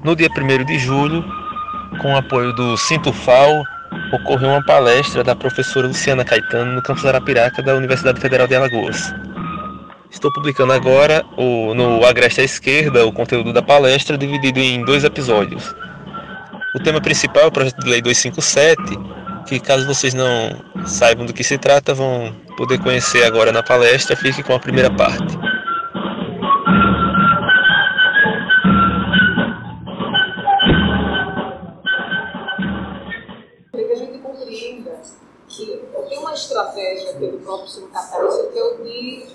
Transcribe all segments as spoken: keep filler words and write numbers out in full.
No dia primeiro de julho, com o apoio do Sintufal, ocorreu uma palestra da professora Luciana Caetano no campus Arapiraca da Universidade Federal de Alagoas. Estou publicando agora o, no Agreste à Esquerda o conteúdo da palestra dividido em dois episódios. O tema principal é o projeto de lei duzentos e cinquenta e sete, que caso vocês não saibam do que se trata, vão poder conhecer agora na palestra. Fique com a primeira parte. Que a gente compreenda que tem uma estratégia pelo próprio sistema capitalista que é o de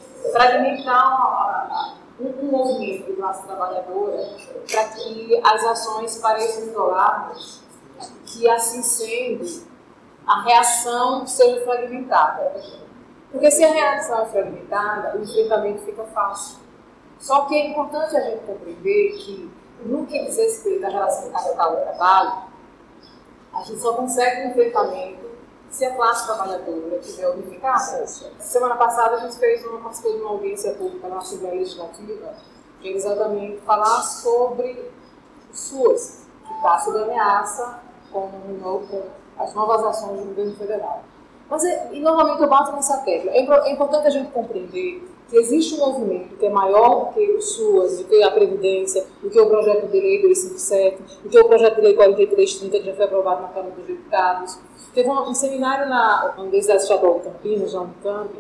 fragmentar um, um movimento de classe trabalhadora para que as ações pareçam isoladas, que assim sendo a reação seja fragmentada. Porque se a reação é fragmentada, o enfrentamento fica fácil. Só que é importante a gente compreender que, no que diz respeito à relação capital e trabalho, a gente só consegue um enfrentamento se a classe trabalhadora tiver unificada. Semana passada a gente fez uma, participou de uma audiência pública na Assembleia Legislativa, que é exatamente falar sobre o SUAS, que está sob ameaça com, com as novas ações do governo federal. Mas, e normalmente eu bato nessa tecla. É, é importante a gente compreender que existe um movimento que é maior do que o SUAS, do que a Previdência, do que o projeto de lei duzentos e cinquenta e sete, do que o projeto de lei quarenta e três trinta, que já foi aprovado na Câmara dos Deputados. Teve um, um seminário na Universidade Estadual de Campinas, na Unicamp,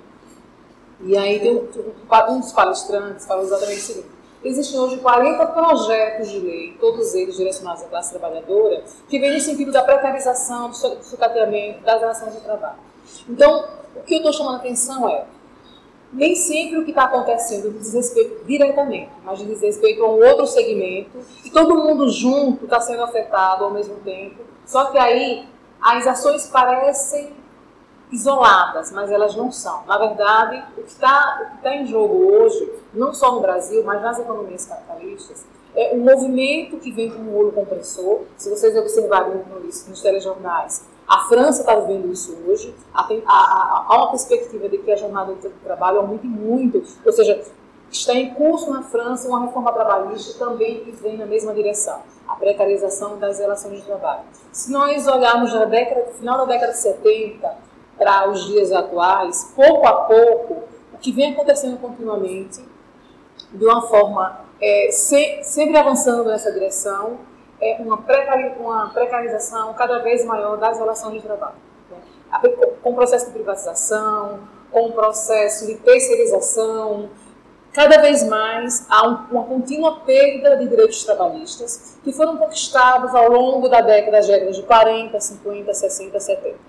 e aí tem um, um dos palestrantes falou exatamente o seguinte: existem hoje quarenta projetos de lei, todos eles direcionados à classe trabalhadora, que vêm no sentido da precarização, do sucateamento, das relações de trabalho. Então, o que eu estou chamando a atenção é, nem sempre o que está acontecendo diz respeito diretamente, mas diz respeito a um outro segmento, e todo mundo junto está sendo afetado ao mesmo tempo, só que aí as ações parecem isoladas, mas elas não são. Na verdade, o que está tá em jogo hoje, não só no Brasil, mas nas economias capitalistas, é um movimento que vem com um olho compressor. Se vocês observarem nos telejornais, a França está vivendo isso hoje. Há, há, há uma perspectiva de que a jornada de trabalho aumente muito, ou seja, está em curso na França uma reforma trabalhista também que vem na mesma direção, a precarização das relações de trabalho. Se nós olharmos na década, no final da década de setenta para os dias atuais, pouco a pouco, o que vem acontecendo continuamente, de uma forma é, se, sempre avançando nessa direção, é uma, precari, uma precarização cada vez maior das relações de trabalho. Né? Com o processo de privatização, com o processo de terceirização, cada vez mais há um, uma contínua perda de direitos trabalhistas que foram conquistados ao longo da década, das décadas de quarenta, cinquenta, sessenta, setenta.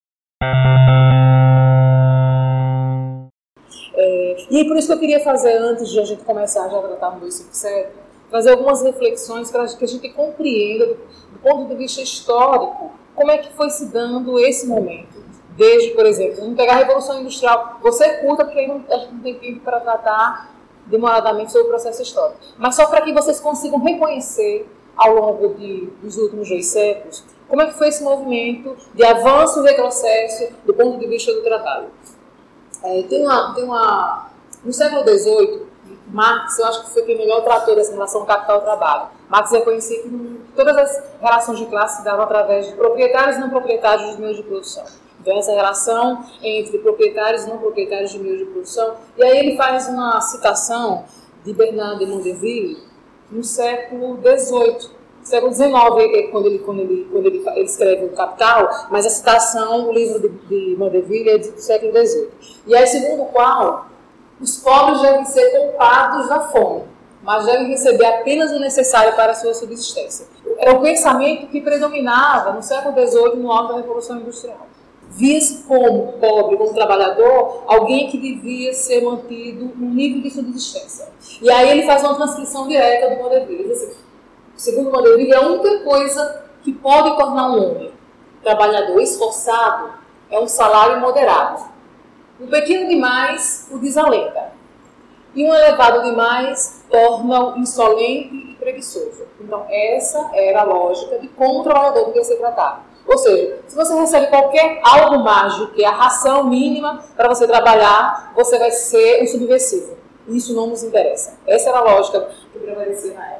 É, e é por isso que eu queria fazer, antes de a gente começar já a tratar no duzentos e cinquenta e sete, fazer algumas reflexões para que a gente compreenda, do, do ponto de vista histórico, como é que foi se dando esse momento. Desde, por exemplo, vamos pegar a Revolução Industrial. Você curta, porque aí não, a gente não tem tempo para tratar demoradamente sobre o processo histórico. Mas só para que vocês consigam reconhecer, ao longo de, dos últimos dois séculos, como é que foi esse movimento de avanço e retrocesso do ponto de vista do trabalho. É, tem uma, tem uma, no século dezoito, Marx, eu acho que foi quem melhor tratou dessa relação capital-trabalho. Marx reconhecia que todas as relações de classe se davam através de proprietários e não proprietários dos meios de produção. Então, essa relação entre proprietários e não proprietários de meios de produção. E aí ele faz uma citação de Bernard de Mondeville no século dezoito. No século dezenove, quando ele, quando ele, quando ele, ele escreve o Capital, mas a citação, o livro de, de Mondeville é do século dezoito. E aí, segundo o qual, os pobres devem ser poupados da fome, mas devem receber apenas o necessário para a sua subsistência. Era o pensamento que predominava no século dezoito, no auge da Revolução Industrial. Via-se como pobre, como trabalhador, alguém que devia ser mantido no nível de subsistência. E aí ele faz uma transcrição direta do Mondeville. Ele diz assim, segundo Mondeville, a única coisa que pode tornar um homem trabalhador esforçado é um salário moderado. Um pequeno demais o desalenta. E um elevado demais torna-o insolente e preguiçoso. Então, essa era a lógica de como o trabalhador devia ser tratado. Ou seja, se você recebe qualquer algo mais do que a ração mínima para você trabalhar, você vai ser um subversivo. Isso não nos interessa. Essa era a lógica que prevalecia na época.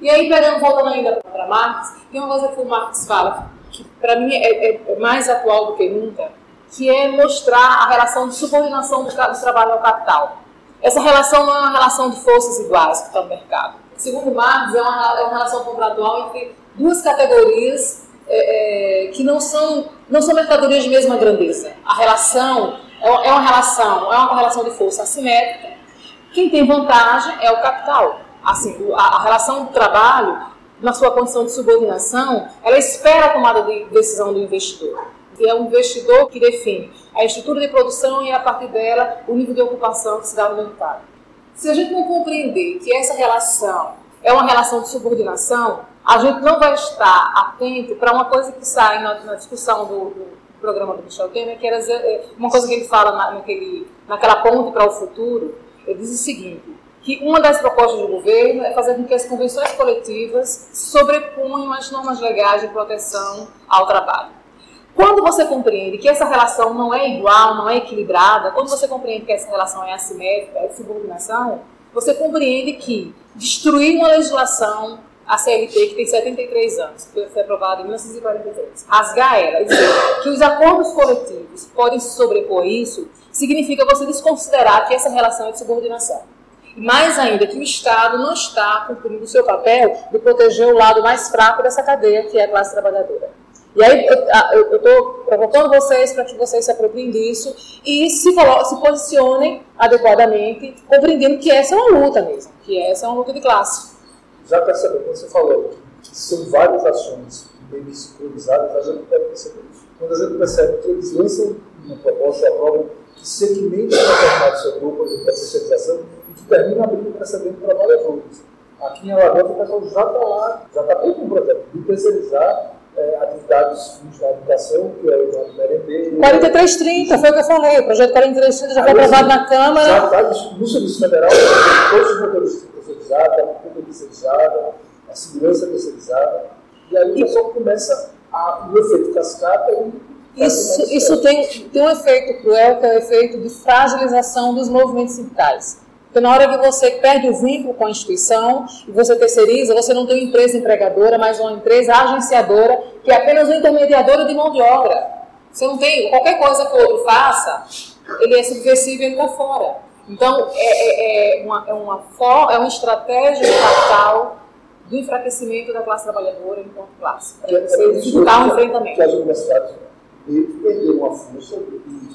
E aí, pegando, voltando ainda para Marx, tem uma coisa que o Marx fala, que para mim é, é mais atual do que nunca, que é mostrar a relação de subordinação do, do trabalho ao capital. Essa relação não é uma relação de forças iguais que está no mercado. Segundo Marx, é uma, é uma relação contratual entre duas categorias é, é, que não são, não são mercadorias de mesma grandeza. A relação é uma, é uma relação, é uma relação de força assimétrica. Quem tem vantagem é o capital. Assim, a, a relação do trabalho, na sua condição de subordinação, ela espera a tomada de decisão do investidor. E é o investidor que define a estrutura de produção e, a partir dela, o nível de ocupação que se dá no mercado. Se a gente não compreender que essa relação é uma relação de subordinação, a gente não vai estar atento para uma coisa que sai na, na discussão do, do programa do Michel Temer, que era uma coisa que ele fala na, naquele, naquela ponte para o futuro. Ele diz o seguinte, que uma das propostas do governo é fazer com que as convenções coletivas sobreponham as normas legais de proteção ao trabalho. Quando você compreende que essa relação não é igual, não é equilibrada, quando você compreende que essa relação é assimétrica, é de subordinação, você compreende que destruir uma legislação, a C L T, que tem setenta e três anos, que foi aprovada em mil novecentos e quarenta e três, rasgar ela e dizer que os acordos coletivos podem se sobrepor a isso, significa você desconsiderar que essa relação é de subordinação. E mais ainda, que o Estado não está cumprindo o seu papel de proteger o lado mais fraco dessa cadeia, que é a classe trabalhadora. E aí eu estou provocando vocês para que vocês se apropriem disso e se, se posicionem adequadamente, compreendendo que essa é uma luta mesmo, que essa é uma luta de classe. Já percebeu, quando você falou que são várias ações bem sincronizadas, a gente deve perceber isso. Quando a gente percebe que eles lançam uma proposta, aprovam, que segmenta o mercado do seu grupo de terceirização e que termina abrindo precedente para trabalhadores. Aqui em Alagoas, o pessoal já está lá, já está com um projeto de terceirizar é, atividades fins da educação, que é o merendeiro. quarenta e três trinta, foi o que eu falei, o projeto quarenta e três trinta já foi aprovado na Câmara. Já está no Serviço Federal, todos os motoristas terceirizados, a cultura terceirizada, a segurança terceirizada, e aí o pessoal começa a, o efeito cascata e Isso, isso tem, tem um efeito cruel, que é o efeito de fragilização dos movimentos sindicais. Porque na hora que você perde o vínculo com a instituição e você terceiriza, você não tem uma empresa empregadora, mas uma empresa agenciadora, que é apenas uma intermediadora de mão de obra. Você não tem, qualquer coisa que o outro faça, ele é subversivo e ele está fora. Então, é, é, uma, é, uma for, é uma estratégia de capital do enfraquecimento da classe trabalhadora enquanto classe, para você dificultar o enfrentamento. Que as universidades perderam a força e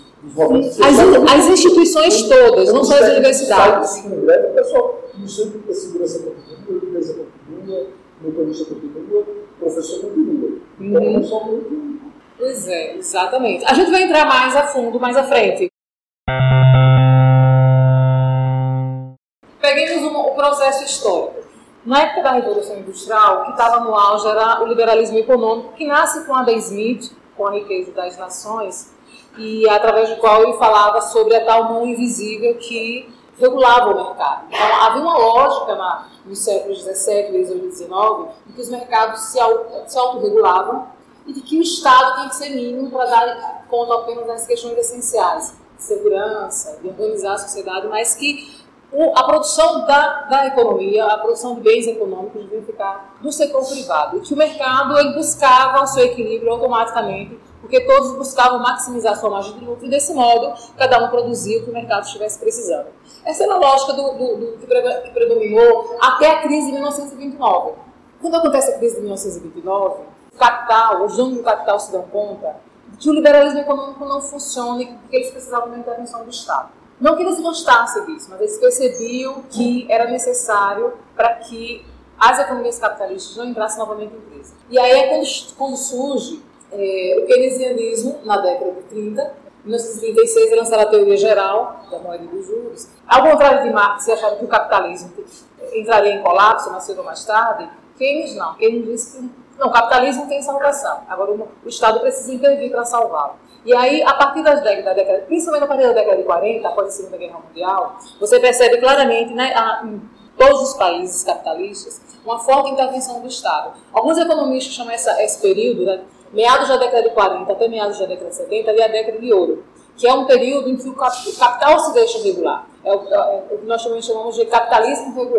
As, as instituições todas, não só as universidades. O pessoal não sempre tem segurança continua, empresa continua, motorista continua, professor continua. Então, uhum. é só muito... Pois é, exatamente. A gente vai entrar mais a fundo, mais à frente. Peguemos um, o processo histórico. Na época da Revolução Industrial, o que estava no auge era o liberalismo econômico, que nasce com Adam Smith, com a riqueza das nações, e através do qual ele falava sobre a tal mão invisível que regulava o mercado. Então, havia uma lógica na, nos séculos dezessete, dezoito e dezenove, em que os mercados se, se autorregulavam e de que o Estado tem que ser mínimo para dar conta apenas das questões essenciais, de segurança, de organizar a sociedade, mas que o, a produção da, da economia, a produção de bens econômicos devia ficar do setor privado, e que o mercado ele buscava o seu equilíbrio automaticamente, porque todos buscavam maximizar sua margem de lucro e, desse modo, cada um produzia o que o mercado estivesse precisando. Essa era a lógica do, do, do que predominou até a crise de mil novecentos e vinte e nove. Quando acontece a crise de mil novecentos e vinte e nove, o capital, os donos do capital se dão conta de que o liberalismo econômico não funciona e que eles precisavam da intervenção do Estado. Não que eles gostassem disso, mas eles percebiam que era necessário para que as economias capitalistas não entrassem novamente em crise. E aí é quando, quando surge É, o keynesianismo, na década de trinta, em mil novecentos e trinta e seis, lançaram a teoria geral da moeda e dos juros. Ao contrário de Marx, que achava que o capitalismo entraria em colapso mais cedo ou mais tarde, Keynes não. Keynes disse que não, o capitalismo tem salvação. Agora o, o Estado precisa intervir para salvá-lo. E aí, a partir das décadas, da década, principalmente a partir da década de quarenta, após a Segunda Guerra Mundial, você percebe claramente, né, a, em todos os países capitalistas, uma forte intervenção do Estado. Alguns economistas chamam essa, esse período, né, meados da década de quarenta até meados da década de setenta, ali a década de ouro, que é um período em que o capital se deixa regular. É o, é o que nós chamamos de capitalismo regular.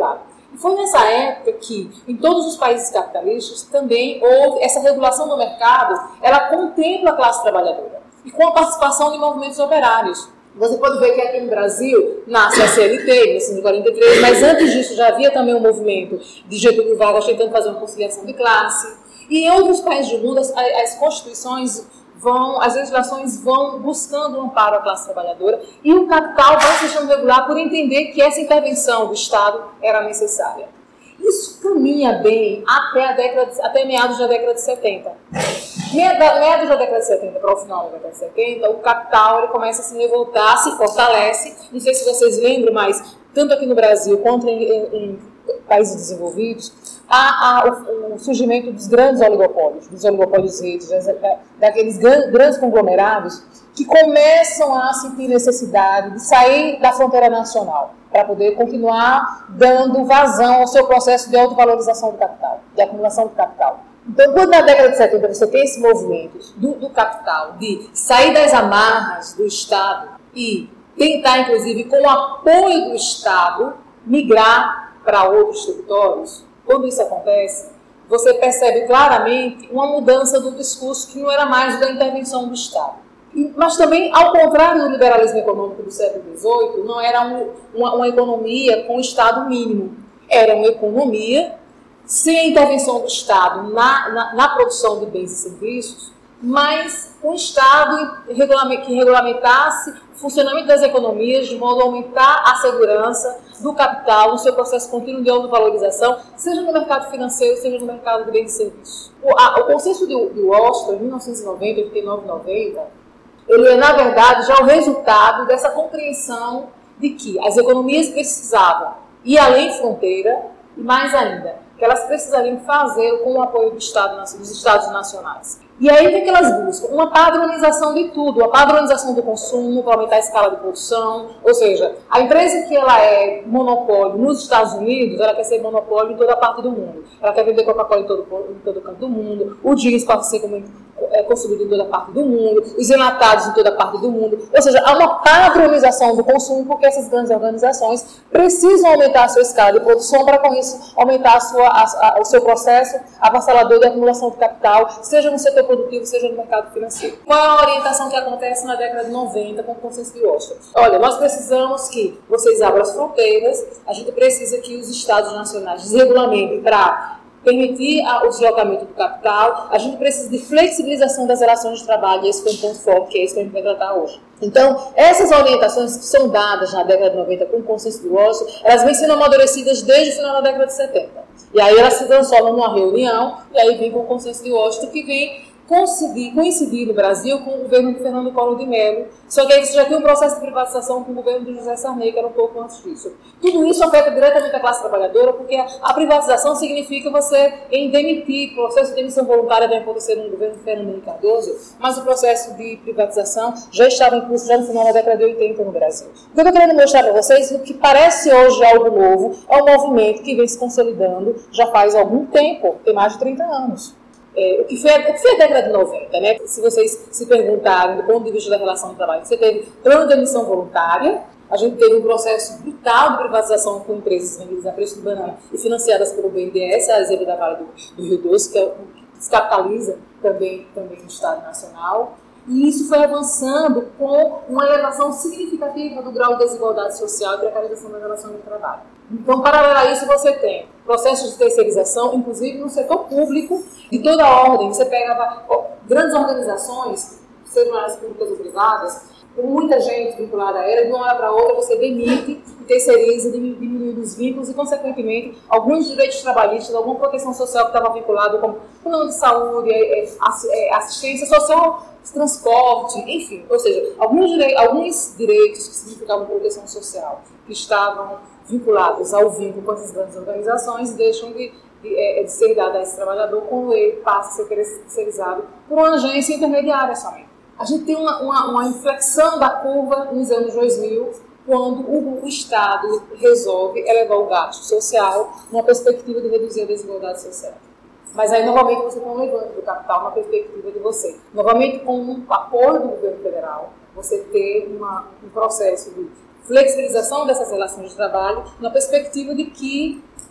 E foi nessa época que, em todos os países capitalistas, também houve essa regulação do mercado, ela contempla a classe trabalhadora, e com a participação de movimentos operários. Você pode ver que aqui no Brasil nasce a C L T, em mil novecentos e quarenta e três, mas antes disso já havia também um movimento de Getúlio Vargas tentando fazer uma conciliação de classe. E em outros países do mundo, as, as constituições vão, as legislações vão buscando um amparo à classe trabalhadora e o capital vai se deixando regular por entender que essa intervenção do Estado era necessária. Isso caminha bem até, a década, até meados da década de setenta. Meados da década de setenta para o final da década de setenta, o capital ele começa a se revoltar, se fortalece. Não sei se vocês lembram, mas tanto aqui no Brasil quanto em, em, em países desenvolvidos, há, há o, o surgimento dos grandes oligopólios, dos oligopólios redes, daqueles grandes conglomerados que começam a sentir necessidade de sair da fronteira nacional para poder continuar dando vazão ao seu processo de autovalorização do capital, de acumulação do capital. Então, quando na década de setenta você tem esse movimento do, do capital de sair das amarras do Estado e tentar, inclusive, com o apoio do Estado, migrar para outros territórios, quando isso acontece, você percebe claramente uma mudança do discurso que não era mais da intervenção do Estado. Mas também, ao contrário do liberalismo econômico do século dezoito, não era um, uma, uma economia com Estado mínimo. Era uma economia sem a intervenção do Estado na, na, na produção de bens e serviços, mas um Estado que regulamentasse o funcionamento das economias de modo a aumentar a segurança do capital no seu processo contínuo de autovalorização, seja no mercado financeiro, seja no mercado de bens e serviços. O, a, o consenso de, de Washington, em mil novecentos e noventa, oitenta e nove e noventa, ele é, na verdade, já o resultado dessa compreensão de que as economias precisavam ir além fronteira e, mais ainda, que elas precisariam fazer com o apoio do Estado, dos Estados nacionais. E aí o que elas buscam? Uma padronização de tudo, a padronização do consumo para aumentar a escala de produção, ou seja, a empresa que ela é monopólio nos Estados Unidos, ela quer ser monopólio em toda a parte do mundo. Ela quer vender Coca-Cola em todo, em todo canto do mundo, o jeans pode ser é, consumido em toda a parte do mundo, os enlatados em toda a parte do mundo. Ou seja, há uma padronização do consumo porque essas grandes organizações precisam aumentar a sua escala de produção para, com isso, aumentar a sua, a, a, o seu processo avassalador de acumulação de capital, seja no setor produtivo, seja no mercado financeiro. Qual é a orientação que acontece na década de noventa com o consenso de Washington? Olha, nós precisamos que vocês abram as fronteiras, a gente precisa que os Estados nacionais desregulamentem para permitir o deslocamento do capital, a gente precisa de flexibilização das relações de trabalho, e esse foi um ponto forte, que é isso que a gente vai tratar hoje. Então, essas orientações que são dadas na década de noventa com o consenso de Washington, elas vêm sendo amadurecidas desde o final da década de setenta. E aí elas se transformam numa reunião, e aí vem com o consenso de Washington, que vem coincidir, coincidir no Brasil com o governo de Fernando Collor de Mello, só que aí você já tem um processo de privatização com o governo de José Sarney, que era um pouco antes disso. Tudo isso afeta diretamente a classe trabalhadora, porque a, a privatização significa você em demitir, o processo de demissão voluntária vai acontecer no governo de Fernando Henrique Cardoso, mas o processo de privatização já estava em curso já no final da década de oitenta no Brasil. O que eu estou querendo mostrar para vocês, o que parece hoje algo novo, é um movimento que vem se consolidando já faz algum tempo, tem mais de trinta anos. É, o, que foi, o que foi a década de noventa, né? Se vocês se perguntarem do ponto de vista da relação de trabalho, você teve plano de demissão voluntária, a gente teve um processo brutal de privatização com empresas vendidas a preço de banana e financiadas pelo B N D E S, a exemplo da Vale do, do Rio Doce, que, é, que descapitaliza também, também o Estado Nacional. E isso foi avançando com uma elevação significativa do grau de desigualdade social e precarização das relações de trabalho. Então, paralelo a isso, você tem processos de terceirização, inclusive no setor público, de toda a ordem. Você pega ó, grandes organizações, sejam elas públicas ou privadas, com muita gente vinculada a ela, de uma hora para outra você demite e terceiriza, diminuindo os vínculos e, consequentemente, alguns direitos trabalhistas, alguma proteção social que estava vinculada como plano de saúde, assistência social, transporte, enfim. Ou seja, alguns direitos, alguns direitos que significavam proteção social, que estavam vinculados ao vínculo com essas grandes organizações, deixam de, de, de ser dado a esse trabalhador quando ele passa a ser terceirizado por uma agência intermediária somente. A gente tem uma, uma, uma inflexão da curva nos anos dois mil, quando o, o Estado resolve elevar o gasto social numa perspectiva de reduzir a desigualdade social. Mas aí, novamente, você tem um levante do capital na perspectiva de você. Novamente, com o apoio do governo federal, você ter uma, um processo de flexibilização dessas relações de trabalho na perspectiva de que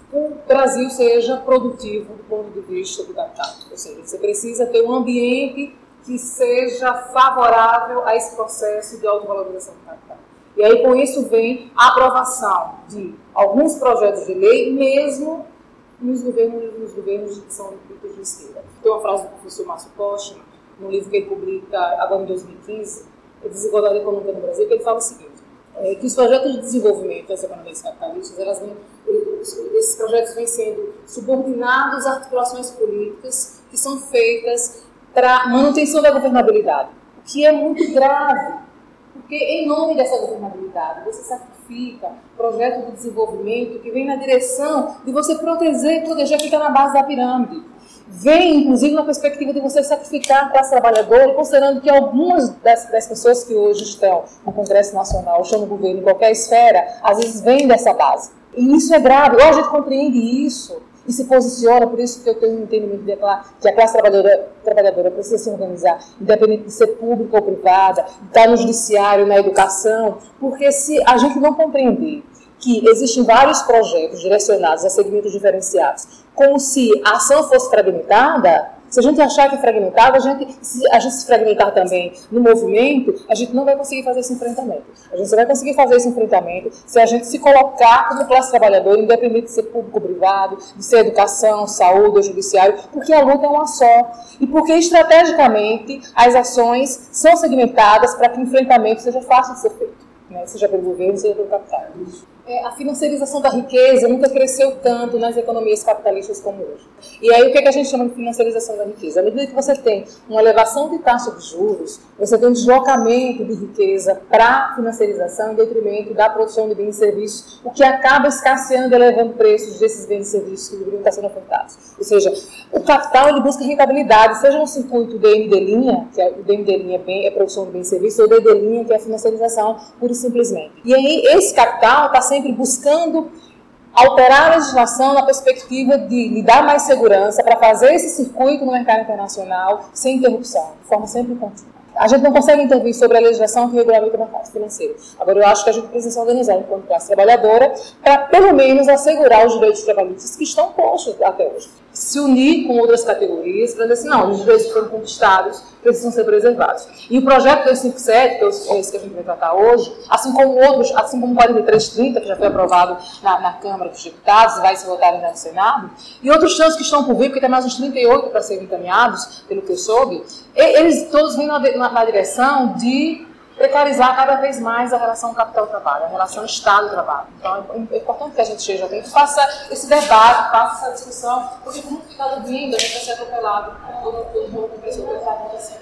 o Brasil seja produtivo do ponto de vista do capital. Ou seja, você precisa ter um ambiente que seja favorável a esse processo de autovalorização do capital. E aí, com isso, vem a aprovação de alguns projetos de lei, mesmo nos governos, nos governos que são de esquerda. Tem uma frase do professor Márcio Postman, no livro que ele publica agora em dois mil e quinze, A Desigualdade Econômica no Brasil, que ele fala o seguinte, é, que os projetos de desenvolvimento das economias capitalistas, elas vêm, esses projetos vêm sendo subordinados a articulações políticas que são feitas para manutenção da governabilidade, o que é muito grave, porque em nome dessa governabilidade você sacrifica projeto de desenvolvimento que vem na direção de você proteger e proteger quem está na base da pirâmide. Vem, inclusive, na perspectiva de você sacrificar a classe trabalhadora, considerando que algumas das, das pessoas que hoje estão no Congresso Nacional, estão no governo, em qualquer esfera, às vezes vêm dessa base. E isso é grave. Ou a gente compreende isso e se posiciona, por isso que eu tenho um entendimento de que a classe trabalhadora, trabalhadora precisa se organizar, independente de ser pública ou privada, estar no judiciário, na educação, porque se a gente não compreender que existem vários projetos direcionados a segmentos diferenciados, como se a ação fosse fragmentada, se a gente achar que é fragmentada, a gente, se a gente se fragmentar também no movimento, a gente não vai conseguir fazer esse enfrentamento. A gente só vai conseguir fazer esse enfrentamento se a gente se colocar como classe trabalhadora, independente de ser público ou privado, de ser educação, saúde ou judiciário, porque a luta é uma só. E porque, estrategicamente, as ações são segmentadas para que o enfrentamento seja fácil de ser feito, né? Seja pelo governo, seja pelo capital. É, a financiarização da riqueza nunca cresceu tanto nas economias capitalistas como hoje. E aí o que, é que a gente chama de financiarização da riqueza? À medida que você tem uma elevação de taxa de juros, você tem um deslocamento de riqueza para a financiarização em detrimento da produção de bens e serviços, o que acaba escasseando e elevando preços desses bens e serviços que deveriam estar sendo ofertados. Ou seja, o capital ele busca rentabilidade, seja no circuito D M D', que é, o D M D' é, bem, é produção de bens e serviços, ou D D', que é a financiarização, pura e simplesmente. E aí esse capital está sempre buscando alterar a legislação na perspectiva de lhe dar mais segurança para fazer esse circuito no mercado internacional sem interrupção, de forma sempre contínua. A gente não consegue intervir sobre a legislação que regulamenta o mercado financeiro. Agora, eu acho que a gente precisa se organizar enquanto classe trabalhadora para, pelo menos, assegurar os direitos trabalhistas que estão postos até hoje. Se unir com outras categorias para dizer assim, não, os direitos que foram conquistados precisam ser preservados. E o projeto dois cinco sete, que é esse que a gente vai tratar hoje, assim como outros, assim como o quarenta e três trinta, que já foi aprovado na, na Câmara dos Deputados, vai se votar ainda no Senado, e outros tantos que estão por vir, porque tem mais uns trinta e oito para serem encaminhados, pelo que eu soube, eles todos vêm na, na, na direção de precarizar cada vez mais a relação capital-trabalho, a relação Estado-trabalho. Então, é importante que a gente esteja atento, faça esse debate, faça essa discussão, porque como ficar ouvindo, a gente vai ser atropelado por todo mundo com o que está acontecendo.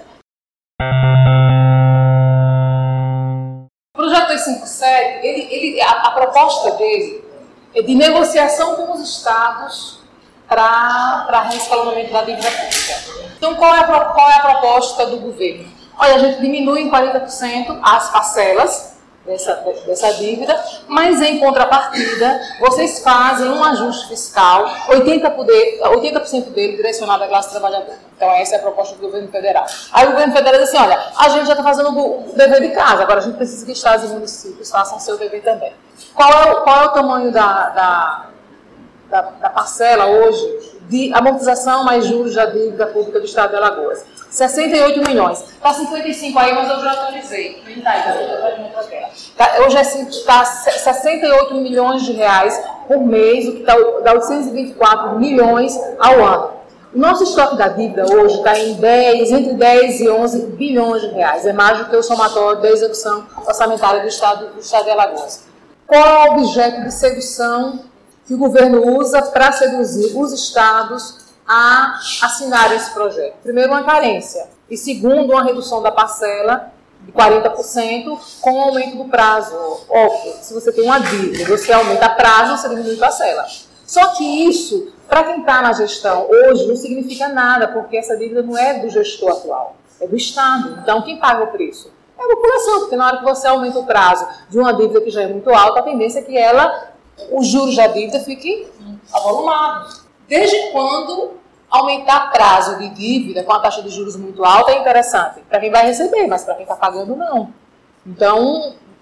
O projeto dois cinco sete, ele, ele, a, a proposta dele é de negociação com os Estados para reescalonamento da dívida pública. Então, qual é, a, qual é a proposta do governo? Olha, a gente diminui em quarenta por cento as parcelas dessa, dessa dívida, mas em contrapartida, vocês fazem um ajuste fiscal, oitenta por cento dele direcionado à classe trabalhadora. Então, essa é a proposta do governo federal. Aí o governo federal diz assim, olha, a gente já está fazendo o dever de casa, agora a gente precisa que estados e municípios façam seu dever também. Qual é o, qual é o tamanho da, da, da, da parcela hoje de amortização mais juros da dívida pública do Estado de Alagoas? sessenta e oito milhões. Está cinquenta e cinco aí, mas eu já atualizei. Tá, hoje está sessenta e oito milhões de reais por mês, o que dá, dá oitocentos e vinte e quatro milhões ao ano. O nosso estoque da dívida hoje está em dez, entre dez e onze bilhões de reais. É mais do que o somatório da execução orçamentária do Estado, do Estado de Alagoas. Qual é o objeto de sedução que o governo usa para seduzir os estados a assinar esse projeto? Primeiro, uma carência. E segundo, uma redução da parcela de quarenta por cento com o aumento do prazo. Óbvio, se você tem uma dívida, você aumenta prazo, você diminui parcela. Só que isso, para quem está na gestão hoje, não significa nada, porque essa dívida não é do gestor atual, é do Estado. Então, quem paga o preço? É a população, porque na hora que você aumenta o prazo de uma dívida que já é muito alta, a tendência é que ela, os juros da dívida fiquem avolumados. Desde quando aumentar prazo de dívida com a taxa de juros muito alta é interessante? Para quem vai receber, mas para quem está pagando, não. Então,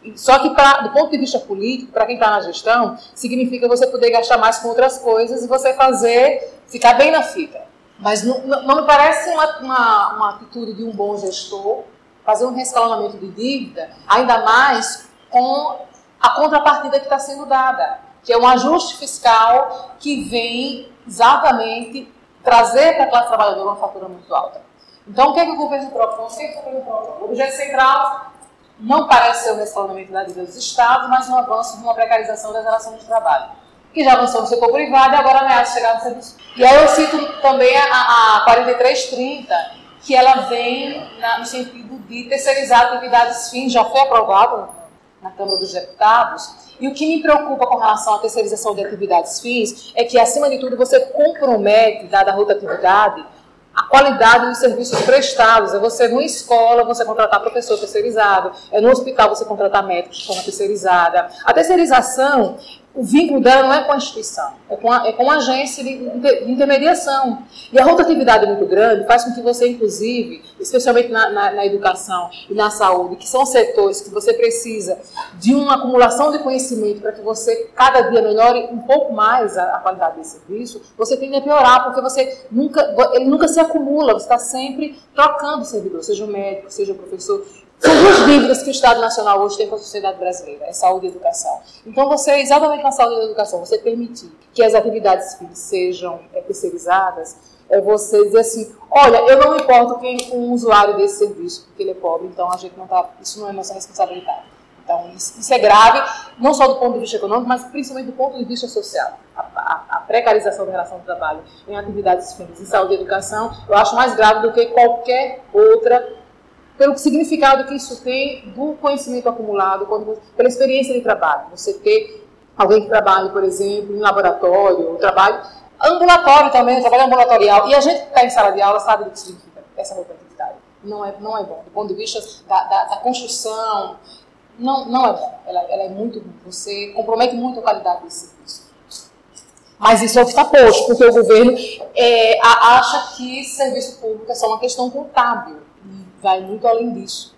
Só que, pra, do ponto de vista político, para quem está na gestão, significa você poder gastar mais com outras coisas e você fazer, ficar bem na fita. Mas não, não me parece uma, uma, uma atitude de um bom gestor fazer um rescalonamento de dívida, ainda mais com a contrapartida que está sendo dada, que é um ajuste fiscal que vem exatamente trazer para a classe trabalhadora uma fatura muito alta. Então, o que é que o governo propõe? O que é que o governo propõe? O objeto central não parece ser o rescalonamento da dívida dos estados, mas um avanço de uma precarização das relações de trabalho, que já avançou no setor privado e agora ameaça chegar no serviço. E aí eu cito também a, a quarenta e três trinta, que ela vem na, no sentido de terceirizar atividades fins, já foi aprovado na Câmara dos Deputados. E o que me preocupa com relação à terceirização de atividades fins é que, acima de tudo, você compromete, dada a rotatividade, a qualidade dos serviços prestados. É você, numa escola, você contratar professor terceirizado, é no hospital você contratar médicos de forma terceirizada. A terceirização, o vínculo dela não é com a instituição, é com a, é com a agência de, de intermediação. E a rotatividade muito grande faz com que você, inclusive, especialmente na, na, na educação e na saúde, que são setores que você precisa de uma acumulação de conhecimento para que você, cada dia, melhore um pouco mais a, a qualidade desse serviço, você tende a piorar, porque você nunca, ele nunca se acumula, você está sempre trocando servidor, seja o médico, seja o professor. São duas dívidas que o Estado Nacional hoje tem com a sociedade brasileira, é saúde e educação. Então, você, exatamente na saúde e educação, você permitir que as atividades fins sejam é, terceirizadas, é você dizer assim, olha, eu não me importo quem com um usuário desse serviço, porque ele é pobre, então a gente não tá, isso não é nossa responsabilidade. Então, isso, isso é grave, não só do ponto de vista econômico, mas principalmente do ponto de vista social. A, a, a precarização da relação de trabalho em atividades fins, em saúde e educação, eu acho mais grave do que qualquer outra, pelo significado que isso tem do conhecimento acumulado, quando, pela experiência de trabalho. Você ter alguém que trabalhe, por exemplo, em laboratório, ou trabalho ambulatório também, trabalho ambulatorial, e a gente que está em sala de aula sabe do que significa essa rotatividade. Não é, não é bom. Do ponto de vista da, da, da construção, não, não é bom. Ela, ela é muito ruim. Você compromete muito a qualidade desse serviço. Mas isso é o que está posto, porque o governo é, acha que serviço público é só uma questão contábil. Vai muito além disso.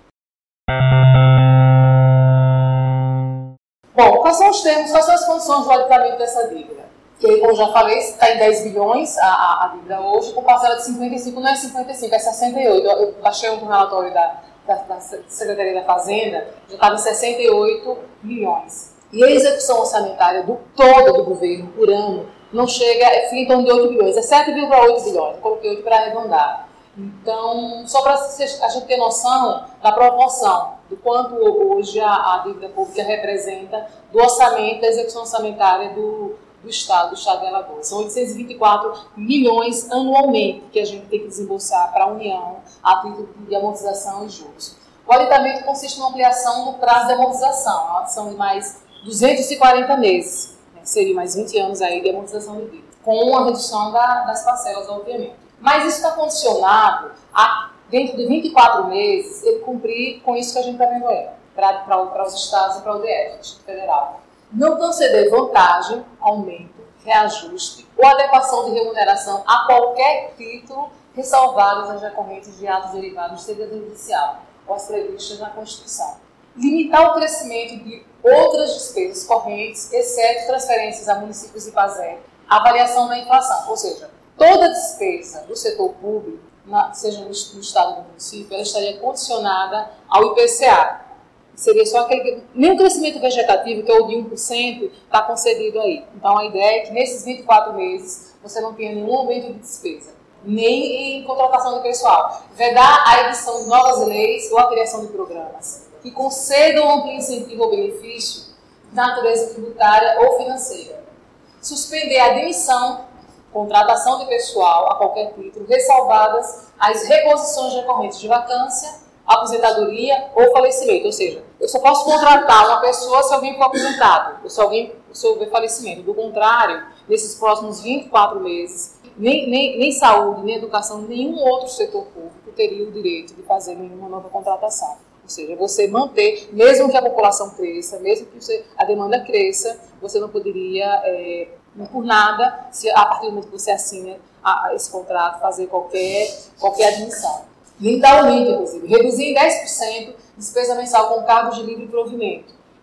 Bom, quais são os termos, quais são as condições do auditamento dessa dívida? Que aí, como eu já falei, está em dez bilhões a, a, a dívida hoje, com parcela de cinquenta e cinco, não é cinquenta e cinco, é sessenta e oito. Eu, eu baixei um relatório da, da, da Secretaria da Fazenda, já estava em sessenta e oito milhões. E a execução orçamentária do todo do governo por ano não chega, fica em torno de oito bilhões, é sete vírgula oito bilhões, eu coloquei oito para arredondar. Então, só para a gente ter noção da proporção do quanto hoje a, a dívida pública representa do orçamento, da execução orçamentária do, do Estado, do Estado de Alagoas. São oitocentos e vinte e quatro milhões anualmente que a gente tem que desembolsar para a União a título de amortização e juros. O auditamento consiste numa ampliação no prazo de amortização, são de mais duzentos e quarenta meses, né? Seria mais vinte anos aí de amortização de dívida, com a redução da, das parcelas, obviamente. Mas isso está condicionado a, dentro de vinte e quatro meses, ele cumprir com isso que a gente está vendo aí, para os estados e para o D F, Distrito Federal. Não conceder vantagem, aumento, reajuste ou adequação de remuneração a qualquer título ressalvadas as recorrentes de atos derivados de segredo judicial ou as previstas na Constituição. Limitar o crescimento de outras despesas correntes, exceto transferências a municípios e PASEP, avaliação da inflação, ou seja, toda despesa do setor público, na, seja no, no estado ou no município, ela estaria condicionada ao I P C A. Seria só aquele... Nem o crescimento vegetativo, que é o de um por cento, está concedido aí. Então, a ideia é que nesses vinte e quatro meses você não tenha nenhum aumento de despesa, nem em contratação de pessoal. Vedar a edição de novas leis ou a criação de programas que concedam amplo incentivo ou benefício de natureza tributária ou financeira. Suspender a admissão, contratação de pessoal a qualquer título, ressalvadas as reposições recorrentes de vacância, aposentadoria ou falecimento. Ou seja, eu só posso contratar uma pessoa se alguém for aposentado, ou se, alguém, se houver falecimento. Do contrário, nesses próximos vinte e quatro meses, nem, nem, nem saúde, nem educação, nenhum outro setor público teria o direito de fazer nenhuma nova contratação. Ou seja, você manter, mesmo que a população cresça, mesmo que você, a demanda cresça, você não poderia... É, não por nada, se a partir do momento que você assina a, a esse contrato, fazer qualquer, qualquer admissão. Limitar o limite, inclusive. Reduzir em dez por cento despesa mensal com cargos de livre provimento.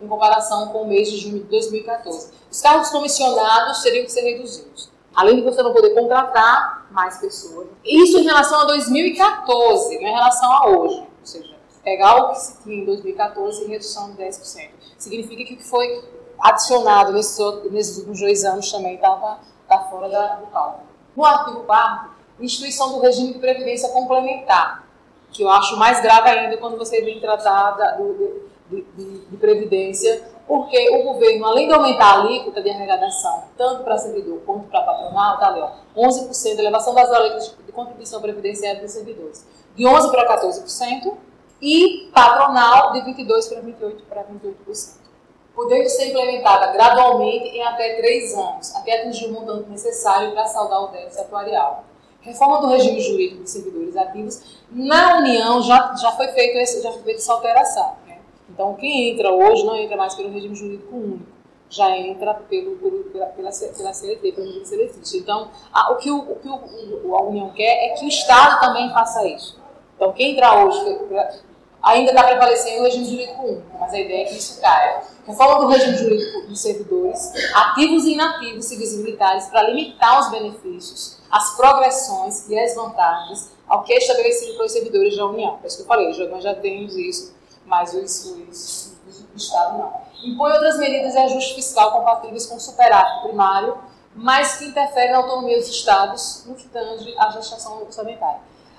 em comparação com o mês de junho de dois mil e quatorze. Os cargos comissionados teriam que ser reduzidos, além de você não poder contratar mais pessoas. Isso em relação a dois mil e quatorze, não em relação a hoje. Ou seja, pegar o que se tinha em dois mil e quatorze e redução de dez por cento. Significa que o que foi adicionado nesses, outros, nesses últimos dois anos também estava tá fora da, do cálculo. No artigo quarto, instituição do regime de previdência complementar, que eu acho mais grave ainda quando você vem tratar da, do, de, de, de previdência, porque o governo, além de aumentar a alíquota de arrecadação, tanto para servidor quanto para patronal, tá ali, ó, onze por cento, elevação das alíquotas de contribuição previdenciária dos servidores, de onze por cento para quatorze por cento, e patronal de vinte e dois por cento para vinte e oito por cento. Podendo ser implementada gradualmente em até três anos, até atingir o montante necessário para saldar o déficit atuarial. Reforma do regime jurídico de servidores ativos. Na União já, já foi feita essa alteração. Né? Então, quem entra hoje não entra mais pelo regime jurídico único, já entra pelo, pelo, pela, pela, pela C L T, pelo regime seletício. Então, a, o que, o, o que o, a União quer é que o Estado também faça isso. Então, quem entra hoje, ainda está prevalecendo o regime jurídico único, mas a ideia é que isso caia. Reforma do regime jurídico dos servidores, ativos e inativos civis e militares, para limitar os benefícios, as progressões e as vantagens ao que é estabelecido para os servidores da União. É isso que eu falei, nós já temos isso, mas os, os, o Estado não. Impõe outras medidas de ajuste fiscal compatíveis com o superávit primário, mas que interferem na autonomia dos Estados no que tange à gestação orçamentária.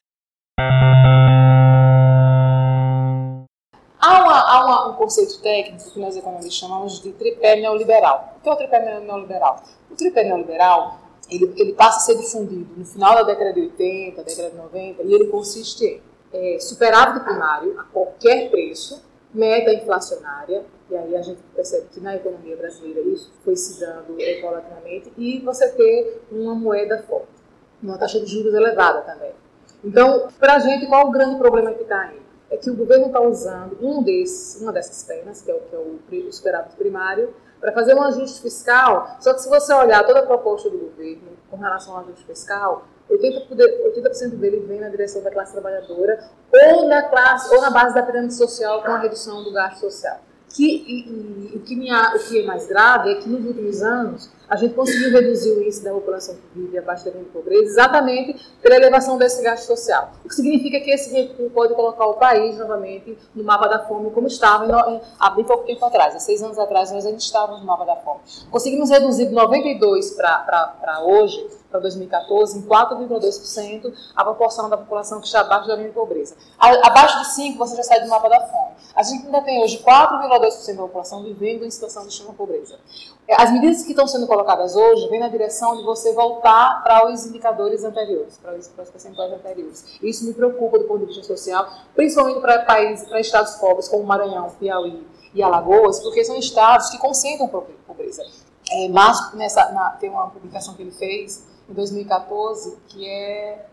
Há, uma, há uma, um conceito técnico que nós economistas chamamos de tripé neoliberal. O que é o tripé neoliberal? O tripé neoliberal ele, ele passa a ser difundido no final da década de oitenta, década de noventa, e ele consiste em é, superávit primário a qualquer preço, meta inflacionária, e aí a gente percebe que na economia brasileira isso foi se dando é, paulatinamente, e você ter uma moeda forte, uma taxa de juros elevada também. Então, para a gente, qual é o grande problema que está aí? É que o governo está usando um desses, uma dessas penas, que é o, que é o superávit primário, para fazer um ajuste fiscal. Só que se você olhar toda a proposta do governo com relação ao ajuste fiscal, oitenta por cento dele vem na direção da classe trabalhadora ou na, classe, ou na base da pirâmide social com a redução do gasto social. Que, e, e, o, que me, o que é mais grave é que nos últimos anos a gente conseguiu reduzir o índice da população que vive abaixo da linha de pobreza exatamente pela elevação desse gasto social. O que significa que esse recuo pode colocar o país novamente no mapa da fome como estava em, há bem pouco tempo atrás. Há seis anos atrás nós ainda estávamos no mapa da fome. Conseguimos reduzir de noventa e dois para hoje, para dois mil e quatorze, em quatro vírgula dois por cento a proporção da população que está abaixo da linha de pobreza. Abaixo de cinco por cento você já sai do mapa da fome. A gente ainda tem hoje quatro vírgula dois por cento da população vivendo em situação de extrema pobreza. As medidas que estão sendo colocadas hoje vêm na direção de você voltar para os indicadores anteriores, para os, para os percentuais anteriores. Isso me preocupa do ponto de vista social, principalmente para países, para estados pobres como Maranhão, Piauí e Alagoas, porque são estados que concentram pobreza. É, mas nessa, na, tem uma publicação que ele fez em dois mil e quatorze, que é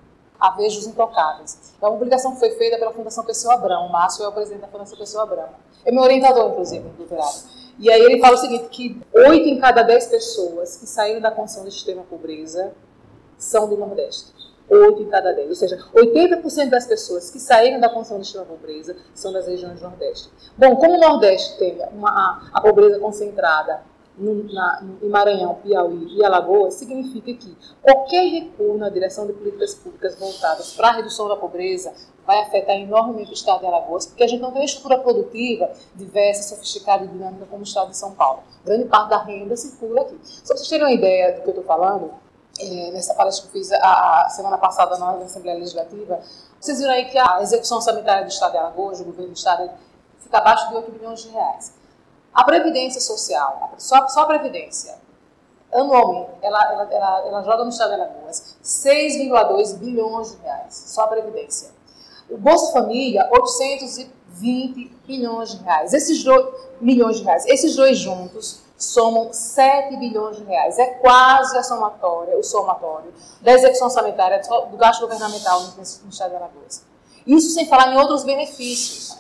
A Vez dos Intocáveis. É uma publicação que foi feita pela Fundação Pessoa Abrão. O Márcio é o presidente da Fundação Pessoa Abrão. É meu orientador, inclusive, no doutorado. E aí ele fala o seguinte, que oito em cada dez pessoas que saíram da condição de extrema pobreza são do Nordeste. oito em cada dez. Ou seja, oitenta por cento das pessoas que saíram da condição de extrema pobreza são das regiões do Nordeste. Bom, como o Nordeste tem uma, a, a pobreza concentrada No, na, em Maranhão, Piauí e Alagoas, significa que qualquer recuo na direção de políticas públicas voltadas para a redução da pobreza vai afetar enormemente o estado de Alagoas, porque a gente não tem uma estrutura produtiva diversa, sofisticada e dinâmica como o estado de São Paulo. Grande parte da renda circula aqui. Só para vocês terem uma ideia do que eu estou falando, é, nessa palestra que eu fiz a, a semana passada na Assembleia Legislativa, vocês viram aí que a execução orçamentária do estado de Alagoas, do governo do estado, fica abaixo de oito bilhões de reais. A Previdência Social, só, só a Previdência, anualmente, ela, ela, ela, ela joga no estado de Alagoas seis vírgula dois bilhões de reais, só a Previdência. O Bolsa Família, oitocentos e vinte milhões de reais. Esses dois, milhões de reais. Esses dois juntos somam sete bilhões de reais. É quase a somatória, o somatório da execução orçamentária do gasto governamental no, no estado de Alagoas. Isso sem falar em outros benefícios.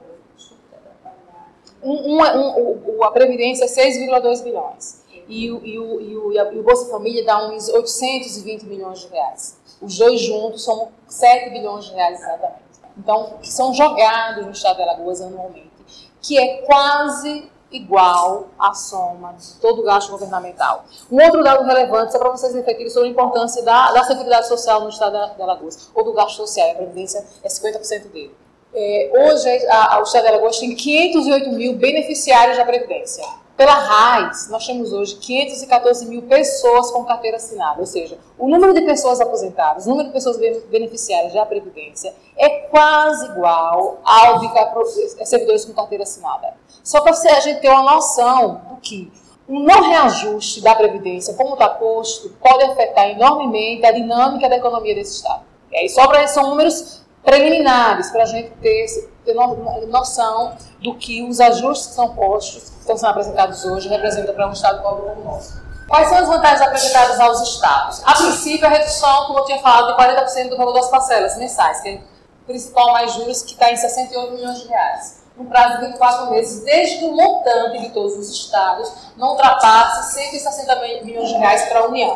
Um, um, um, a Previdência é seis vírgula dois bilhões e o, e, o, e, o, e o Bolsa Família dá uns oitocentos e vinte milhões de reais. Os dois juntos são sete bilhões de reais exatamente. Então, que são jogados no estado de Alagoas anualmente que é quase igual à soma de todo o gasto governamental. Um outro dado relevante, só para vocês refletirem sobre a importância da, da Seguridade Social no estado de Alagoas, ou do gasto social, a Previdência é cinquenta por cento dele. É, hoje, a, a, o estado de Alagoas tem quinhentos e oito mil beneficiários da Previdência. Pela RAIS, nós temos hoje quinhentas e quatorze mil pessoas com carteira assinada, ou seja, o número de pessoas aposentadas, o número de pessoas beneficiárias da Previdência é quase igual ao de servidores com carteira assinada. Só para a gente ter uma noção do que um não reajuste da Previdência, como está posto, pode afetar enormemente a dinâmica da economia desse Estado. E aí, só para são números preliminares, para a gente ter, ter noção do que os ajustes que são postos, que estão sendo apresentados hoje, representam para um Estado pobre como o nosso. Quais são as vantagens apresentadas aos Estados? A princípio, a redução, como eu tinha falado, de quarenta por cento do valor das parcelas mensais, que é o principal mais juros, que está em sessenta e oito milhões de reais. No prazo de vinte e quatro meses, desde que o montante de todos os estados não ultrapasse cento e sessenta milhões de reais para a União,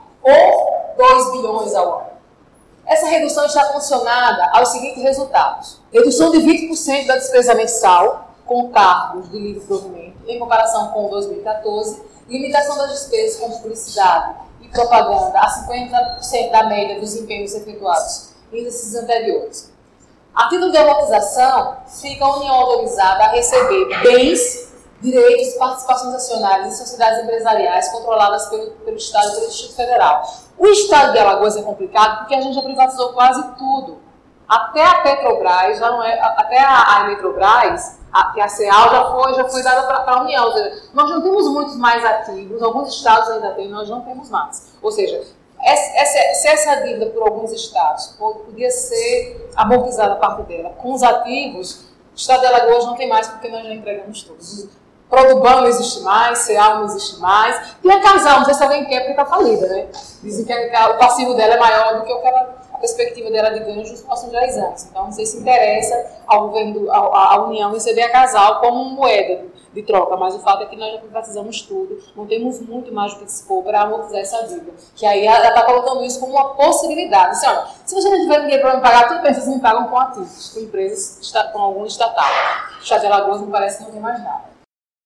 ou dois bilhões ao ano. Essa redução está condicionada aos seguintes resultados: redução de vinte por cento da despesa mensal com cargos de livre provimento, em comparação com dois mil e quatorze, limitação das despesas com publicidade e propaganda a cinquenta por cento da média dos empenhos efetuados em exercícios anteriores. A título de amortização, fica a União autorizada a receber bens, direitos e participações acionárias em sociedades empresariais controladas pelo, pelo Estado e pelo Distrito Federal. O Estado de Alagoas é complicado porque a gente já privatizou quase tudo. Até a Petrobras, já não é, até a, a Eletrobras, a, que a CEAL já foi, já foi dada para a União. Ou seja, nós não temos muitos mais ativos, alguns estados ainda têm, nós não temos mais. Ou seja, Essa, se essa dívida por alguns estados podia ser amortizada a parte dela com os ativos, o Estado de Alagoas não tem mais porque nós já entregamos todos. Produban não existe mais, CEAL não existe mais. E a Casal, não sei se alguém quer porque está falida, né? Dizem que a, o passivo dela é maior do que o que ela, a perspectiva dela de ganhos nos próximos dez anos. Então, não sei se interessa ao governo, à União receber a Casal como moeda de, de troca, mas o fato é que nós já privatizamos tudo, não temos muito mais do que dispor para amortizar essa dívida. Que aí ela está colocando isso como uma possibilidade. Assim, olha, se você não tiver ninguém para me pagar, tudo bem, vocês me pagam com ativos, com empresas, com algum estatal. O Estado de Alagoas me parece que não tem mais nada.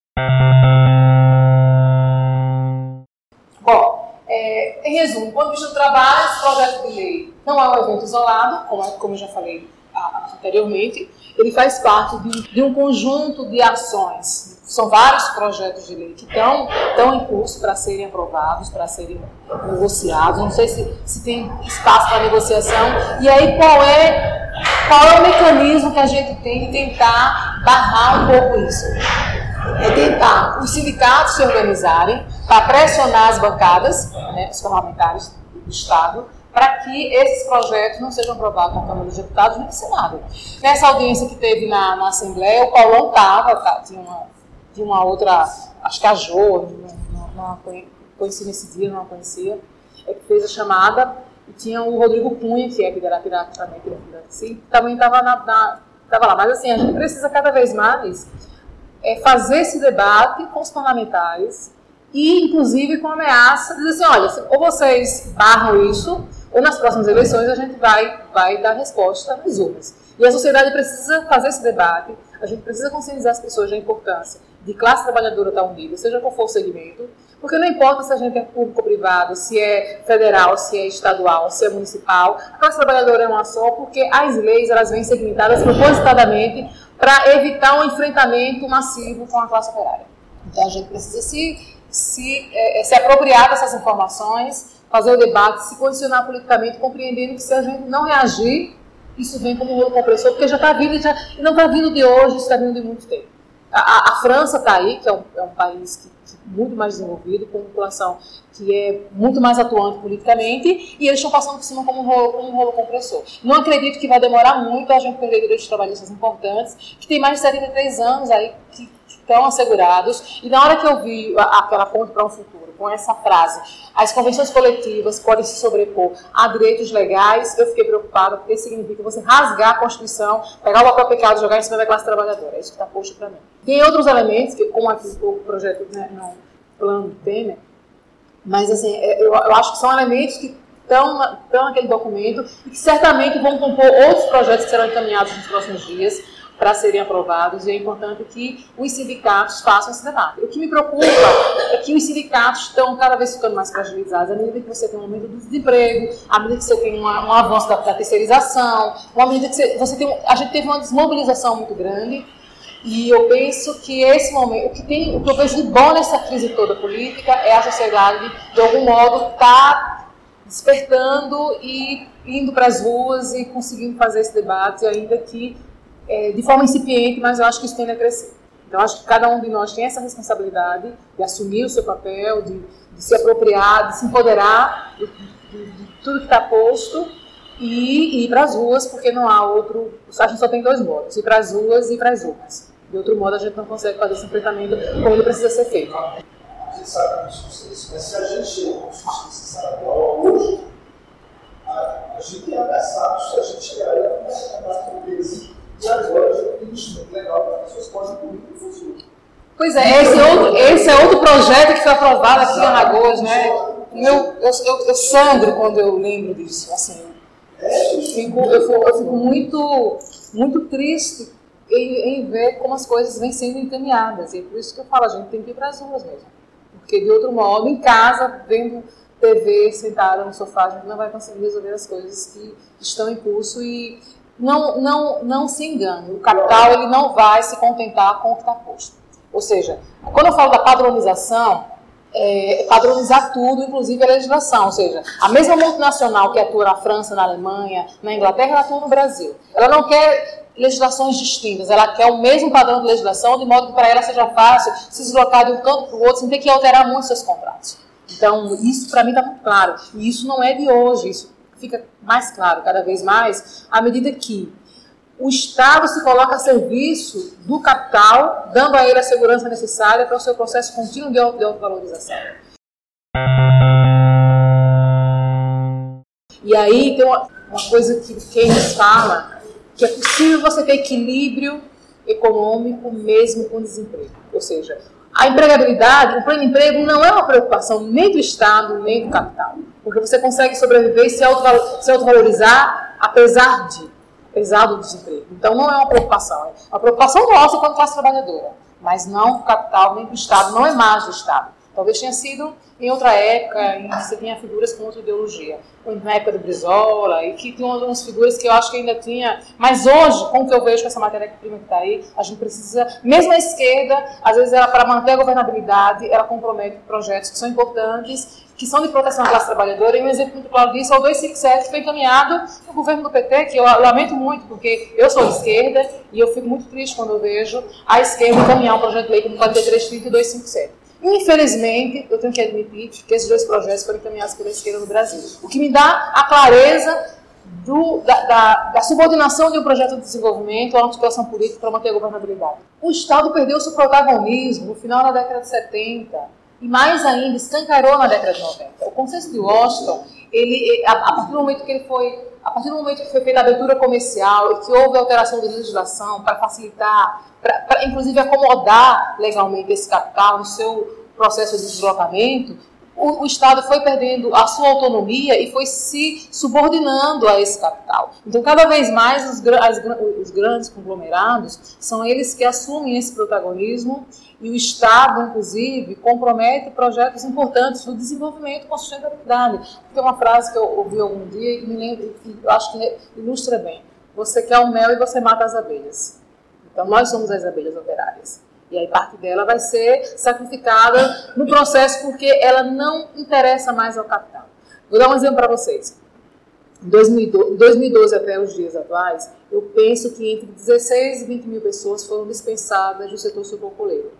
Bom, é, em resumo, do ponto de vista do trabalho, esse projeto de lei não é um evento isolado, como, é, como eu já falei a, anteriormente, ele faz parte de, de um conjunto de ações. São vários projetos de lei que estão, estão em curso para serem aprovados, para serem negociados. Não sei se, se tem espaço para negociação. E aí, qual é, qual é o mecanismo que a gente tem de tentar barrar um pouco isso? É tentar os sindicatos se organizarem para pressionar as bancadas, né, os parlamentares do Estado, para que esses projetos não sejam aprovados na Câmara dos Deputados nem no Senado. Nessa audiência que teve na, na Assembleia, o Paulão estava, tá, tinha, uma, tinha uma outra, acho que a Jo, não, não conhecia nesse dia, não a conhecia, é que fez a chamada, e tinha o Rodrigo Cunha, que é aqui da Arapiraca também, que assim, também estava lá. Mas assim, a gente precisa cada vez mais é fazer esse debate com os parlamentares e, inclusive, com ameaça, dizer assim, olha, ou vocês barram isso, ou nas próximas eleições a gente vai, vai dar resposta nas urnas. E a sociedade precisa fazer esse debate, a gente precisa conscientizar as pessoas da importância de classe trabalhadora estar unida, seja qual for o segmento, porque não importa se a gente é público ou privado, se é federal, se é estadual, se é municipal, a classe trabalhadora é uma só, porque as leis elas vêm segmentadas propositadamente para evitar um enfrentamento massivo com a classe operária. Então a gente precisa se, se, é, se apropriar dessas informações, fazer o debate, se posicionar politicamente, compreendendo que se a gente não reagir, isso vem como um rolo compressor, porque já está vindo, já, e não está vindo de hoje, isso está vindo de muito tempo. A, a França está aí, que é um, é um país que, que muito mais desenvolvido, com uma população que é muito mais atuante politicamente, e eles estão passando por cima como um rolo, como um rolo compressor. Não acredito que vai demorar muito a gente perder direitos trabalhistas importantes, que tem mais de setenta e três anos aí que, que estão assegurados, e na hora que eu vi a, aquela ponte para um futuro, com essa frase, as convenções coletivas podem se sobrepor a direitos legais, eu fiquei preocupada, porque isso significa você rasgar a Constituição, pegar o papel pecado e jogar em cima da classe trabalhadora. É isso que está posto para mim. Tem outros elementos, que, como aqui o projeto, né, no plano Temer, mas assim, eu, eu acho que são elementos que estão, estão naquele documento e que certamente vão compor outros projetos que serão encaminhados nos próximos dias para serem aprovados, e é importante que os sindicatos façam esse debate. O que me preocupa é que os sindicatos estão cada vez ficando mais fragilizados, à medida que você tem um aumento do desemprego, à medida que você tem uma, um avanço da, da terceirização, à medida que você, você tem, a gente teve uma desmobilização muito grande, e eu penso que esse momento, o que, tem, o que eu vejo de bom nessa crise toda política é a sociedade, de algum modo, estar despertando e indo para as ruas e conseguindo fazer esse debate, ainda que é, de forma incipiente, mas eu acho que isso tende a crescer. Então, acho que cada um de nós tem essa responsabilidade de assumir o seu papel, de, de se apropriar, de se empoderar de, de, de tudo que está posto e, e ir para as ruas, porque não há outro... A gente só tem dois modos, ir para as ruas e ir para as urnas. De outro modo, a gente não consegue fazer esse enfrentamento como ele precisa ser feito. A gente sabe disso, mas se a gente chega com justiça salarial hoje, a gente é ameaçado se a gente chegar aí a começar a dar pobreza. E agora já tem um instrumento legal para as pessoas podem incluir no futuro. Pois é, esse, outro, esse é outro projeto que foi aprovado aqui em Alagoas, né? Eu, eu, eu, eu sangro quando eu lembro disso, assim. Eu fico, eu fico, eu fico muito, muito triste em, em ver como as coisas vêm sendo encaminhadas. E é por isso que eu falo, a gente tem que ir para as ruas mesmo. Porque, de outro modo, em casa, vendo T V, sentada no sofá, a gente não vai conseguir resolver as coisas que estão em curso. E não, não, não se engane, o capital ele não vai se contentar com o que está posto. Ou seja, quando eu falo da padronização, é padronizar tudo, inclusive a legislação. Ou seja, a mesma multinacional que atua na França, na Alemanha, na Inglaterra, ela atua no Brasil. Ela não quer legislações distintas, ela quer o mesmo padrão de legislação, de modo que para ela seja fácil se deslocar de um canto para o outro, sem ter que alterar muito seus contratos. Então, isso para mim está muito claro. E isso não é de hoje, isso fica mais claro cada vez mais à medida que o Estado se coloca a serviço do capital, dando a ele a segurança necessária para o seu processo contínuo de autovalorização. E aí tem uma, uma coisa que Keynes fala, que é possível você ter equilíbrio econômico mesmo com desemprego. Ou seja, a empregabilidade, o pleno emprego não é uma preocupação nem do Estado, nem do capital. Porque você consegue sobreviver e se autovalorizar apesar de, apesar do desemprego. Então não é uma preocupação. É uma preocupação nossa quanto classe trabalhadora. Mas não do capital, nem do Estado. Não é mais do Estado. Talvez tenha sido em outra época, em que você tinha figuras com outra ideologia. Na época do Brizola, e que tinha umas figuras que eu acho que ainda tinha. Mas hoje, com o que eu vejo com essa matéria-prima que está aí, a gente precisa, mesmo a esquerda, às vezes ela, para manter a governabilidade, ela compromete projetos que são importantes, que são de proteção à classe trabalhadora, e um exemplo muito claro disso é o duzentos e cinquenta e sete, que foi encaminhado no governo do P T, que eu lamento muito, porque eu sou de esquerda, e eu fico muito triste quando eu vejo a esquerda encaminhar um projeto de lei como o quarenta e três trinta e duzentos e cinquenta e sete. Infelizmente, eu tenho que admitir que esses dois projetos foram encaminhados pela esquerda no Brasil. O que me dá a clareza do, da, da, da subordinação de um projeto de desenvolvimento a uma situação política para manter a governabilidade. O Estado perdeu seu protagonismo no final da década de setenta e, mais ainda, escancarou na década de noventa. O Consenso de Washington, ele, a, a, partir do momento que ele foi, a partir do momento que foi feita a abertura comercial e que houve alteração de legislação para facilitar, para inclusive acomodar legalmente esse capital no seu processo de deslocamento, o, o Estado foi perdendo a sua autonomia e foi se subordinando a esse capital. Então, cada vez mais, os, as, os grandes conglomerados são eles que assumem esse protagonismo e o Estado, inclusive, compromete projetos importantes do desenvolvimento com sustentabilidade. Tem uma frase que eu ouvi algum dia e me lembro, que eu acho que ilustra bem. Você quer o mel e você mata as abelhas. Então, nós somos as abelhas operárias. E aí parte dela vai ser sacrificada no processo porque ela não interessa mais ao capital. Vou dar um exemplo para vocês. Em dois mil e doze até os dias atuais, eu penso que entre dezesseis e vinte mil pessoas foram dispensadas do setor sucrocoleiro.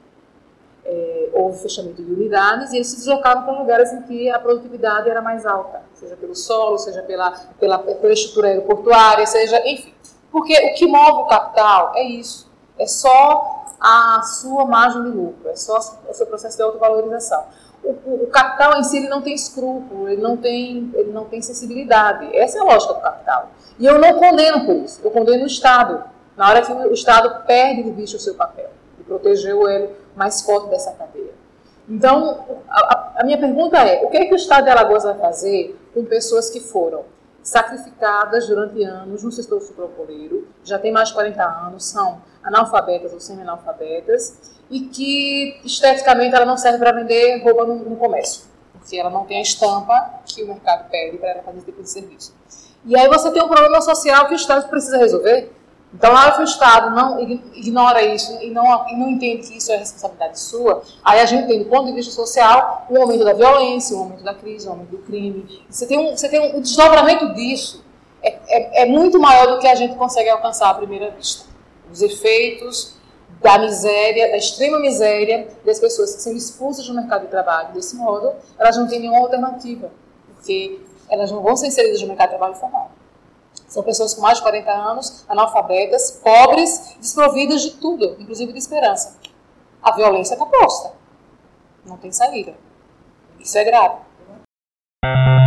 É, houve fechamento de unidades e eles se deslocaram para lugares em que a produtividade era mais alta, seja pelo solo, seja pela, pela, pela estrutura aeroportuária, seja, enfim. Porque o que move o capital é isso, é só a sua margem de lucro, é só o seu processo de autovalorização. O, o, o capital em si ele não tem escrúpulo, ele não tem, ele não tem sensibilidade. Essa é a lógica do capital. E eu não condeno por isso, eu condeno o Estado, na hora que o Estado perde de vista o seu papel, de proteger o elo mais forte dessa cadeia. Então, a, a minha pergunta é, o que é que o Estado de Alagoas vai fazer com pessoas que foram sacrificadas durante anos no setor sucroalcooleiro, já tem mais de quarenta anos, são analfabetas ou semi-analfabetas, e que esteticamente ela não serve para vender roupa no, no comércio, porque ela não tem a estampa que o mercado pede para ela fazer esse tipo de serviço. E aí você tem um problema social que o Estado precisa resolver. Então, na hora que o Estado não ignora isso e não, e não entende que isso é responsabilidade sua, aí a gente tem, do ponto de vista social, o aumento da violência, o aumento da crise, o aumento do crime. Você tem um, você tem um, o desdobramento disso é, é, é muito maior do que a gente consegue alcançar à primeira vista. Os efeitos da miséria, da extrema miséria das pessoas que são expulsas do mercado de trabalho desse modo, elas não têm nenhuma alternativa, porque elas não vão ser inseridas no mercado de trabalho formal. São pessoas com mais de quarenta anos, analfabetas, pobres, desprovidas de tudo, inclusive de esperança. A violência está posta. Não tem saída. Isso é grave.